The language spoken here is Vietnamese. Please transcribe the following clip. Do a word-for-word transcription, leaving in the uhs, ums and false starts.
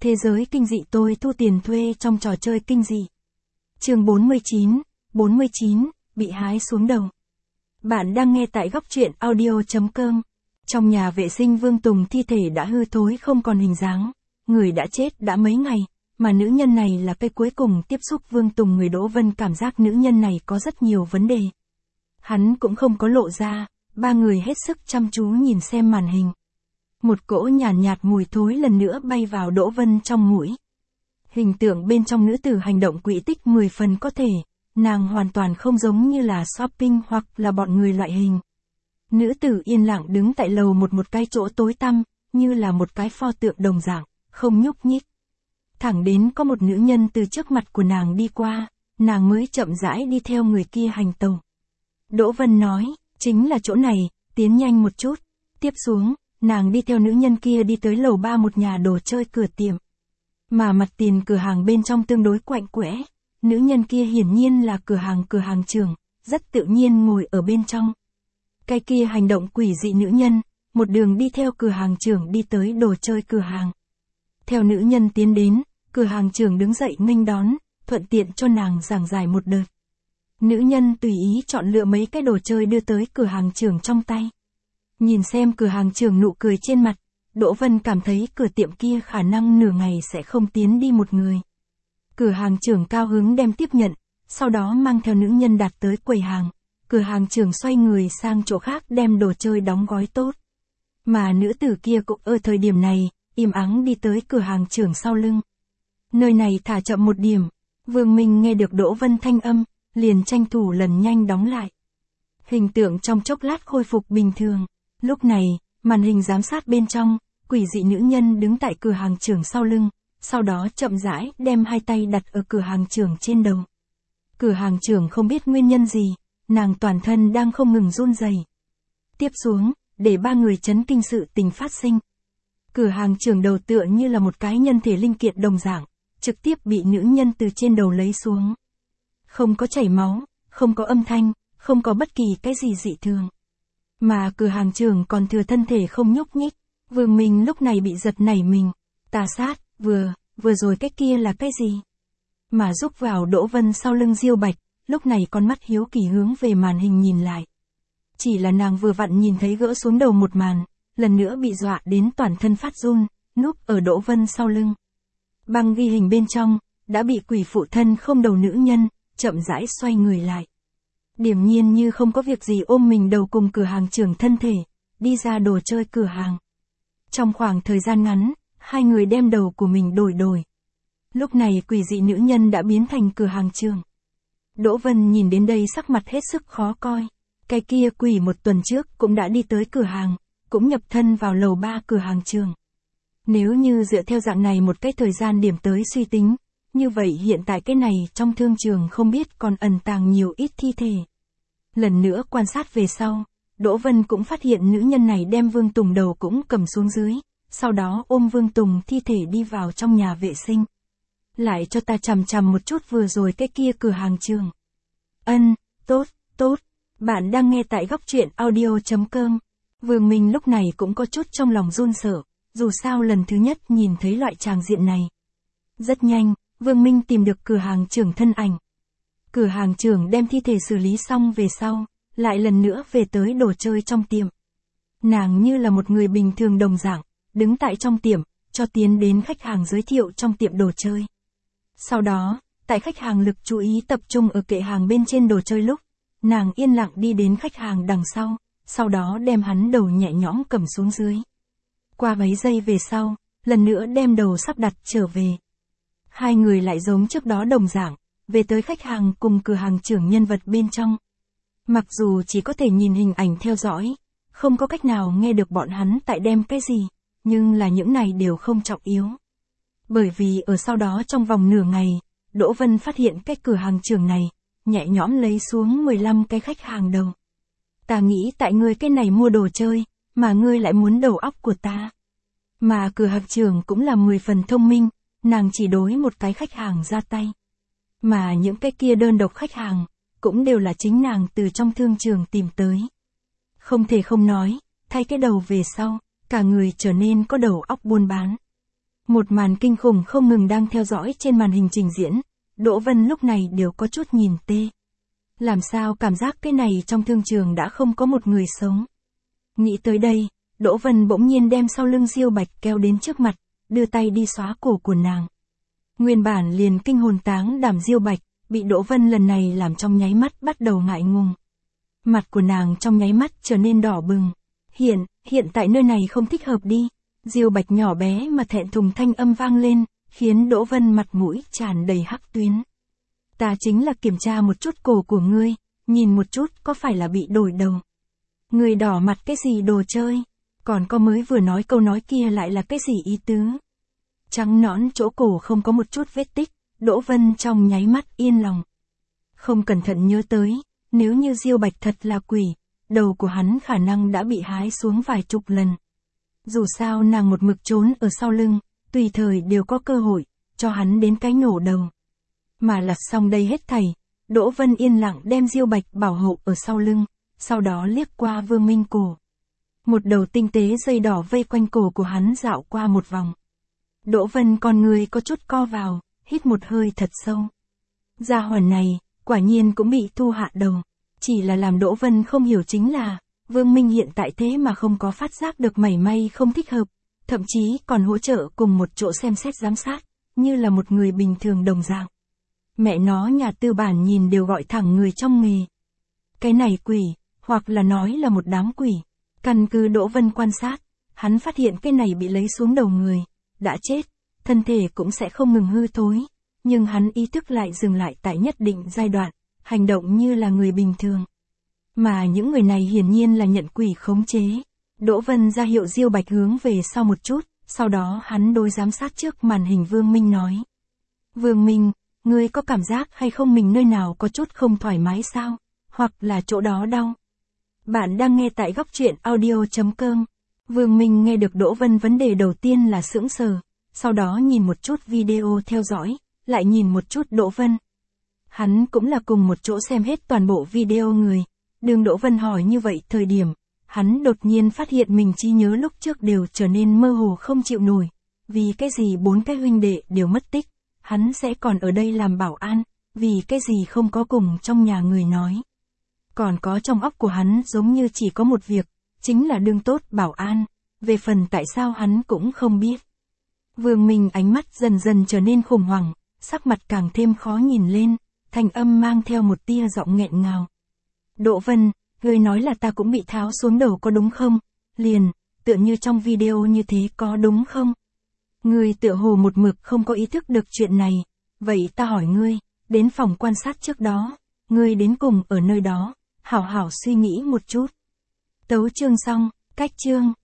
Thế giới kinh dị tôi thu tiền thuê trong trò chơi kinh dị. Chương bốn mươi chín, bốn mươi chín, bị hái xuống đầu. Bạn đang nghe tại góc truyện audio chấm com. Trong nhà vệ sinh Vương Tùng thi thể đã hư thối không còn hình dáng. Người đã chết đã mấy ngày, mà nữ nhân này là cái cuối cùng tiếp xúc Vương Tùng. Người Đỗ Vân cảm giác nữ nhân này có rất nhiều vấn đề. Hắn cũng không có lộ ra, ba người hết sức chăm chú nhìn xem màn hình. Một cỗ nhàn nhạt, nhạt mùi thối lần nữa bay vào Đỗ Vân trong mũi. Hình tượng bên trong nữ tử hành động quỹ tích mười phần có thể, nàng hoàn toàn không giống như là shopping hoặc là bọn người loại hình. Nữ tử yên lặng đứng tại lầu một một cái chỗ tối tăm, như là một cái pho tượng đồng dạng, không nhúc nhích. Thẳng đến có một nữ nhân từ trước mặt của nàng đi qua, nàng mới chậm rãi đi theo người kia hành tàu. Đỗ Vân nói, chính là chỗ này, tiến nhanh một chút. Tiếp xuống, nàng đi theo nữ nhân kia đi tới lầu ba một nhà đồ chơi cửa tiệm. Mà mặt tiền cửa hàng bên trong tương đối quạnh quẽ, nữ nhân kia hiển nhiên là cửa hàng cửa hàng trưởng, rất tự nhiên ngồi ở bên trong. Cái kia hành động quỷ dị nữ nhân, một đường đi theo cửa hàng trưởng đi tới đồ chơi cửa hàng. Theo nữ nhân tiến đến, cửa hàng trưởng đứng dậy nghênh đón, thuận tiện cho nàng giảng giải một đợt. Nữ nhân tùy ý chọn lựa mấy cái đồ chơi đưa tới cửa hàng trưởng trong tay. Nhìn xem cửa hàng trưởng nụ cười trên mặt, Đỗ Vân cảm thấy cửa tiệm kia khả năng nửa ngày sẽ không tiến đi một người. Cửa hàng trưởng cao hứng đem tiếp nhận, sau đó mang theo nữ nhân đạt tới quầy hàng. Cửa hàng trưởng xoay người sang chỗ khác đem đồ chơi đóng gói tốt. Mà nữ tử kia cũng ở thời điểm này, im ắng đi tới cửa hàng trưởng sau lưng. Nơi này thả chậm một điểm, Vương Minh nghe được Đỗ Vân thanh âm, liền tranh thủ lần nhanh đóng lại. Hình tượng trong chốc lát khôi phục bình thường. Lúc này, màn hình giám sát bên trong, quỷ dị nữ nhân đứng tại cửa hàng trưởng sau lưng, sau đó chậm rãi đem hai tay đặt ở cửa hàng trưởng trên đầu. Cửa hàng trưởng không biết nguyên nhân gì, nàng toàn thân đang không ngừng run rẩy. Tiếp xuống, để ba người chấn kinh sự tình phát sinh. Cửa hàng trưởng đầu tựa như là một cái nhân thể linh kiện đồng dạng, trực tiếp bị nữ nhân từ trên đầu lấy xuống. Không có chảy máu, không có âm thanh, không có bất kỳ cái gì dị thường. Mà cửa hàng trưởng còn thừa thân thể không nhúc nhích. Vương Minh lúc này bị giật nảy mình. Tà sát, vừa, vừa rồi cái kia là cái gì? Mà rúc vào Đỗ Vân sau lưng Diêu Bạch, lúc này con mắt hiếu kỳ hướng về màn hình nhìn lại. Chỉ là nàng vừa vặn nhìn thấy gỡ xuống đầu một màn, lần nữa bị dọa đến toàn thân phát run, núp ở Đỗ Vân sau lưng. Băng ghi hình bên trong, đã bị quỷ phụ thân không đầu nữ nhân, chậm rãi xoay người lại. Điềm nhiên như không có việc gì ôm mình đầu cùng cửa hàng trưởng thân thể, đi ra đồ chơi cửa hàng. Trong khoảng thời gian ngắn, hai người đem đầu của mình đổi đổi. Lúc này quỷ dị nữ nhân đã biến thành cửa hàng trưởng. Đỗ Vân nhìn đến đây sắc mặt hết sức khó coi. Cái kia quỷ một tuần trước cũng đã đi tới cửa hàng, cũng nhập thân vào lầu ba cửa hàng trưởng. Nếu như dựa theo dạng này một cái thời gian điểm tới suy tính, như vậy hiện tại cái này trong thương trường không biết còn ẩn tàng nhiều ít thi thể. Lần nữa quan sát về sau, Đỗ Vân cũng phát hiện nữ nhân này đem Vương Tùng đầu cũng cầm xuống dưới, sau đó ôm Vương Tùng thi thể đi vào trong nhà vệ sinh. Lại cho ta chằm chằm một chút vừa rồi cái kia cửa hàng trường. Ân, tốt, tốt, bạn đang nghe tại góc truyện audio chấm com. Vương Minh lúc này cũng có chút trong lòng run sợ, dù sao lần thứ nhất nhìn thấy loại tràng diện này. Rất nhanh, Vương Minh tìm được cửa hàng trưởng thân ảnh. Cửa hàng trưởng đem thi thể xử lý xong về sau, lại lần nữa về tới đồ chơi trong tiệm. Nàng như là một người bình thường đồng dạng, đứng tại trong tiệm, cho tiến đến khách hàng giới thiệu trong tiệm đồ chơi. Sau đó, tại khách hàng lực chú ý tập trung ở kệ hàng bên trên đồ chơi lúc, nàng yên lặng đi đến khách hàng đằng sau, sau đó đem hắn đầu nhẹ nhõm cầm xuống dưới. Qua mấy giây về sau, lần nữa đem đầu sắp đặt trở về. Hai người lại giống trước đó đồng dạng, về tới khách hàng cùng cửa hàng trưởng nhân vật bên trong. Mặc dù chỉ có thể nhìn hình ảnh theo dõi, không có cách nào nghe được bọn hắn tại đem cái gì, nhưng là những này đều không trọng yếu. Bởi vì ở sau đó trong vòng nửa ngày, Đỗ Vân phát hiện cái cửa hàng trưởng này, nhẹ nhõm lấy xuống mười lăm cái khách hàng đầu. Ta nghĩ tại ngươi cái này mua đồ chơi, mà ngươi lại muốn đầu óc của ta. Mà cửa hàng trưởng cũng là mười phần thông minh, nàng chỉ đối một cái khách hàng ra tay. Mà những cái kia đơn độc khách hàng, cũng đều là chính nàng từ trong thương trường tìm tới. Không thể không nói, thay cái đầu về sau, cả người trở nên có đầu óc buôn bán. Một màn kinh khủng không ngừng đang theo dõi trên màn hình trình diễn, Đỗ Vân lúc này đều có chút nhìn tê. Làm sao cảm giác cái này trong thương trường đã không có một người sống. Nghĩ tới đây, Đỗ Vân bỗng nhiên đem sau lưng Diêu Bạch kéo đến trước mặt, đưa tay đi xóa cổ của nàng. Nguyên bản liền kinh hồn táng đảm Diêu Bạch, bị Đỗ Vân lần này làm trong nháy mắt bắt đầu ngại ngùng. Mặt của nàng trong nháy mắt trở nên đỏ bừng. Hiện, hiện tại nơi này không thích hợp đi. Diêu Bạch nhỏ bé mà thẹn thùng thanh âm vang lên, khiến Đỗ Vân mặt mũi tràn đầy hắc tuyến. Ta chính là kiểm tra một chút cổ của ngươi, nhìn một chút có phải là bị đổi đầu. Ngươi đỏ mặt cái gì đồ chơi, còn có mới vừa nói câu nói kia lại là cái gì ý tứ. Trắng nõn chỗ cổ không có một chút vết tích, Đỗ Vân trong nháy mắt yên lòng. Không cẩn thận nhớ tới, nếu như Diêu Bạch thật là quỷ, đầu của hắn khả năng đã bị hái xuống vài chục lần. Dù sao nàng một mực trốn ở sau lưng, tùy thời đều có cơ hội, cho hắn đến cái nổ đầu. Mà lặt xong đây hết thảy, Đỗ Vân yên lặng đem Diêu Bạch bảo hộ ở sau lưng, sau đó liếc qua Vương Minh cổ. Một đầu tinh tế dây đỏ vây quanh cổ của hắn dạo qua một vòng. Đỗ Vân con người có chút co vào, hít một hơi thật sâu. Gia hỏa này, quả nhiên cũng bị thu hạ đầu. Chỉ là làm Đỗ Vân không hiểu chính là, Vương Minh hiện tại thế mà không có phát giác được mảy may không thích hợp, thậm chí còn hỗ trợ cùng một chỗ xem xét giám sát, như là một người bình thường đồng dạng. Mẹ nó nhà tư bản nhìn đều gọi thẳng người trong nghề. Cái này quỷ, hoặc là nói là một đám quỷ. Căn cứ Đỗ Vân quan sát, hắn phát hiện cái này bị lấy xuống đầu người, đã chết, thân thể cũng sẽ không ngừng hư thối, nhưng hắn ý thức lại dừng lại tại nhất định giai đoạn, hành động như là người bình thường. Mà những người này hiển nhiên là nhận quỷ khống chế. Đỗ Vân ra hiệu Diêu Bạch hướng về sau một chút, sau đó hắn đối giám sát trước màn hình Vương Minh nói. Vương Minh, ngươi có cảm giác hay không mình nơi nào có chút không thoải mái sao? Hoặc là chỗ đó đau? Bạn đang nghe tại góc truyện audio chấm com. Vương Minh nghe được Đỗ Vân vấn đề đầu tiên là sững sờ, sau đó nhìn một chút video theo dõi, lại nhìn một chút Đỗ Vân. Hắn cũng là cùng một chỗ xem hết toàn bộ video người. Đường Đỗ Vân hỏi như vậy thời điểm, hắn đột nhiên phát hiện mình trí nhớ lúc trước đều trở nên mơ hồ không chịu nổi. Vì cái gì bốn cái huynh đệ đều mất tích, hắn sẽ còn ở đây làm bảo an, vì cái gì không có cùng trong nhà người nói. Còn có trong óc của hắn giống như chỉ có một việc, chính là đương tốt bảo an, về phần tại sao hắn cũng không biết. Vương Minh ánh mắt dần dần trở nên khủng hoảng, sắc mặt càng thêm khó nhìn lên, thanh âm mang theo một tia giọng nghẹn ngào. Đỗ Vân, ngươi nói là ta cũng bị tháo xuống đầu có đúng không? Liền, tựa như trong video như thế có đúng không? Ngươi tựa hồ một mực không có ý thức được chuyện này, vậy ta hỏi ngươi, đến phòng quan sát trước đó, ngươi đến cùng ở nơi đó, hảo hảo suy nghĩ một chút. Tấu chương xong, cách chương.